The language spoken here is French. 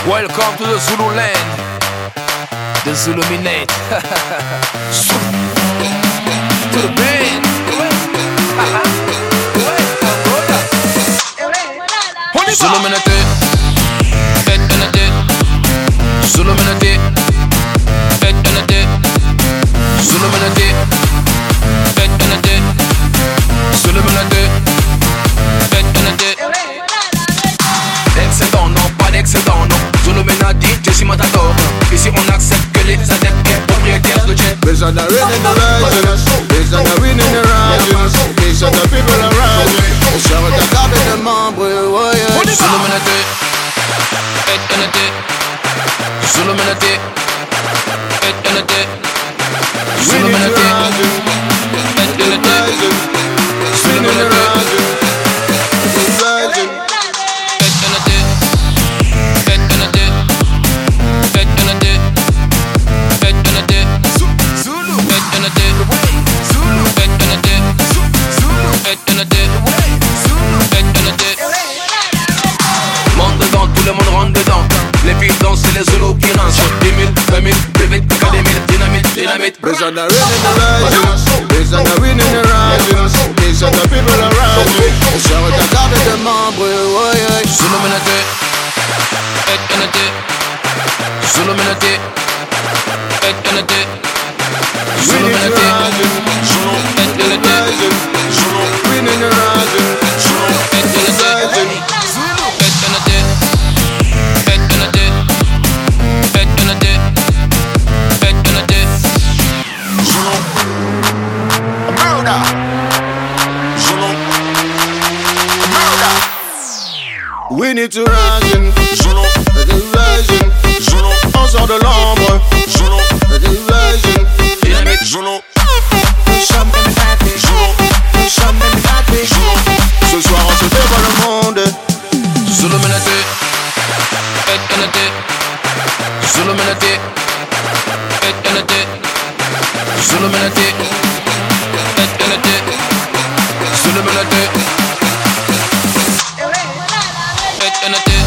Welcome to the Zulu land, the Zuluminate. To the band. Zuluminate, Zuluminate, Zuluminate, Zuluminate, Zuluminate, Zuluminate. Excellent, non, pas d'excellent, non. Zuluminati, Jesse Matador. Ici on accepte que les adeptes propriétaires de jet. These are the winning the rising. These are the winning the rising. These are the people around. On sort de garder de membres, ouais. Zuluminati, Zuluminati, Zuluminati, Monde dedans, tout le monde rentre dedans. Les filles dansent, c'est les Zoulous qui rincent. 10 000, 20 000, plus vite que des mille. Dynamite, dynamite. These are the winning the rising. These are the winning the rising. These are the people around. On sort de garder de membres, ouais. Zuluminati, Zuluminati, Zuluminati, winning the rising. We need to rising, rising. On sort de l'ombre, rising. dynamite. Ce soir on se dévoile le monde. Zuluminati, Zuluminati, Zuluminati, Zuluminati.